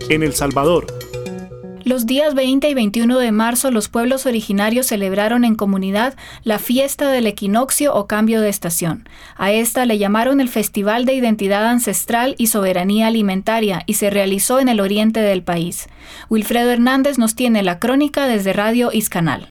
en El Salvador. Los días 20 y 21 de marzo, los pueblos originarios celebraron en comunidad la fiesta del equinoccio o cambio de estación. A esta le llamaron el Festival de Identidad Ancestral y Soberanía Alimentaria y se realizó en el oriente del país. Wilfredo Hernández nos tiene la crónica desde Radio Iscanal.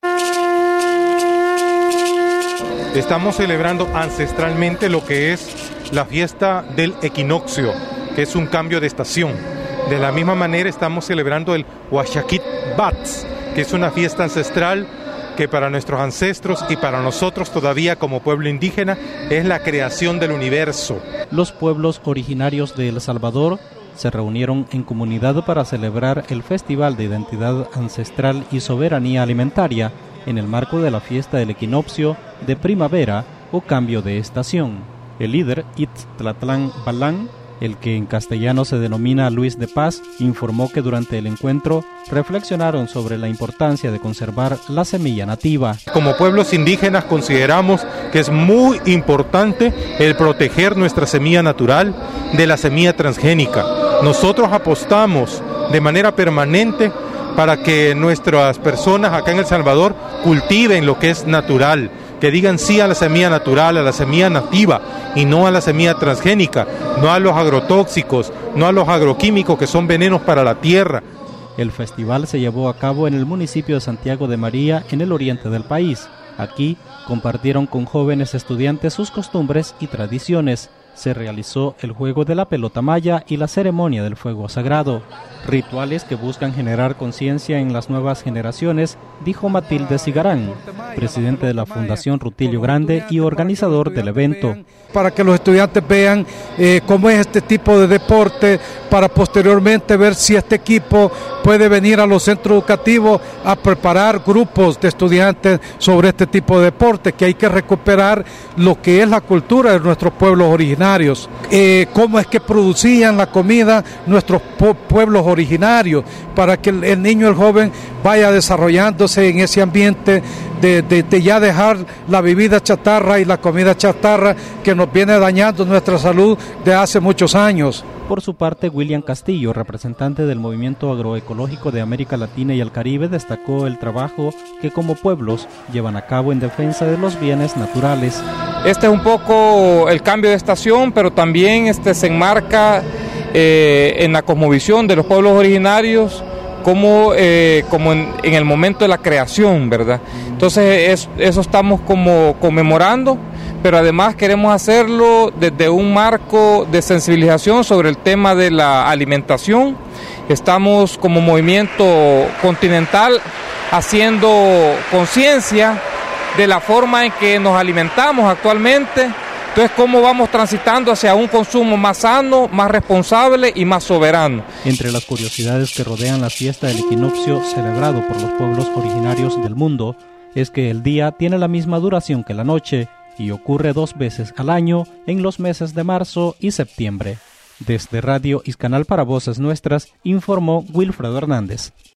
Estamos celebrando ancestralmente lo que es la fiesta del equinoccio, que es un cambio de estación. De la misma manera estamos celebrando el Huachakit Bats, que es una fiesta ancestral que para nuestros ancestros y para nosotros todavía como pueblo indígena es la creación del universo. Los pueblos originarios de El Salvador se reunieron en comunidad para celebrar el Festival de Identidad Ancestral y Soberanía Alimentaria en el marco de la fiesta del equinoccio de primavera o cambio de estación. El líder Itztlatlán Balán, el que en castellano se denomina Luis de Paz, informó que durante el encuentro reflexionaron sobre la importancia de conservar la semilla nativa. Como pueblos indígenas consideramos que es muy importante el proteger nuestra semilla natural de la semilla transgénica. Nosotros apostamos de manera permanente para que nuestras personas acá en El Salvador cultiven lo que es natural, que digan sí a la semilla natural, a la semilla nativa y no a la semilla transgénica, no a los agrotóxicos, no a los agroquímicos que son venenos para la tierra. El festival se llevó a cabo en el municipio de Santiago de María, en el oriente del país. Aquí compartieron con jóvenes estudiantes sus costumbres y tradiciones. Se realizó el juego de la pelota maya y la ceremonia del fuego sagrado, rituales que buscan generar conciencia en las nuevas generaciones, dijo Matilde Cigarán, presidente de la Fundación Rutilio Grande y organizador del evento. Para que los estudiantes vean cómo es este tipo de deporte, para posteriormente ver si este equipo puede venir a los centros educativos a preparar grupos de estudiantes sobre este tipo de deporte, que hay que recuperar lo que es la cultura de nuestros pueblos originarios, cómo es que producían la comida nuestros pueblos originarios, para que el niño, el joven vaya desarrollándose en ese ambiente de ya dejar la bebida chatarra y la comida chatarra que nos viene dañando nuestra salud de hace muchos años. Por su parte, William Castillo, representante del Movimiento Agroecológico de América Latina y el Caribe, destacó el trabajo que como pueblos llevan a cabo en defensa de los bienes naturales. Este es un poco el cambio de estación, pero también se enmarca en la cosmovisión de los pueblos originarios como en el momento de la creación, ¿verdad? Entonces eso estamos como conmemorando, pero además queremos hacerlo desde un marco de sensibilización sobre el tema de la alimentación. Estamos como movimiento continental haciendo conciencia de la forma en que nos alimentamos actualmente. Entonces, cómo vamos transitando hacia un consumo más sano, más responsable y más soberano. Entre las curiosidades que rodean la fiesta del equinoccio celebrado por los pueblos originarios del mundo es que el día tiene la misma duración que la noche y ocurre 2 veces al año en los meses de marzo y septiembre. Desde Radio Iscanal para Voces Nuestras, informó Wilfredo Hernández.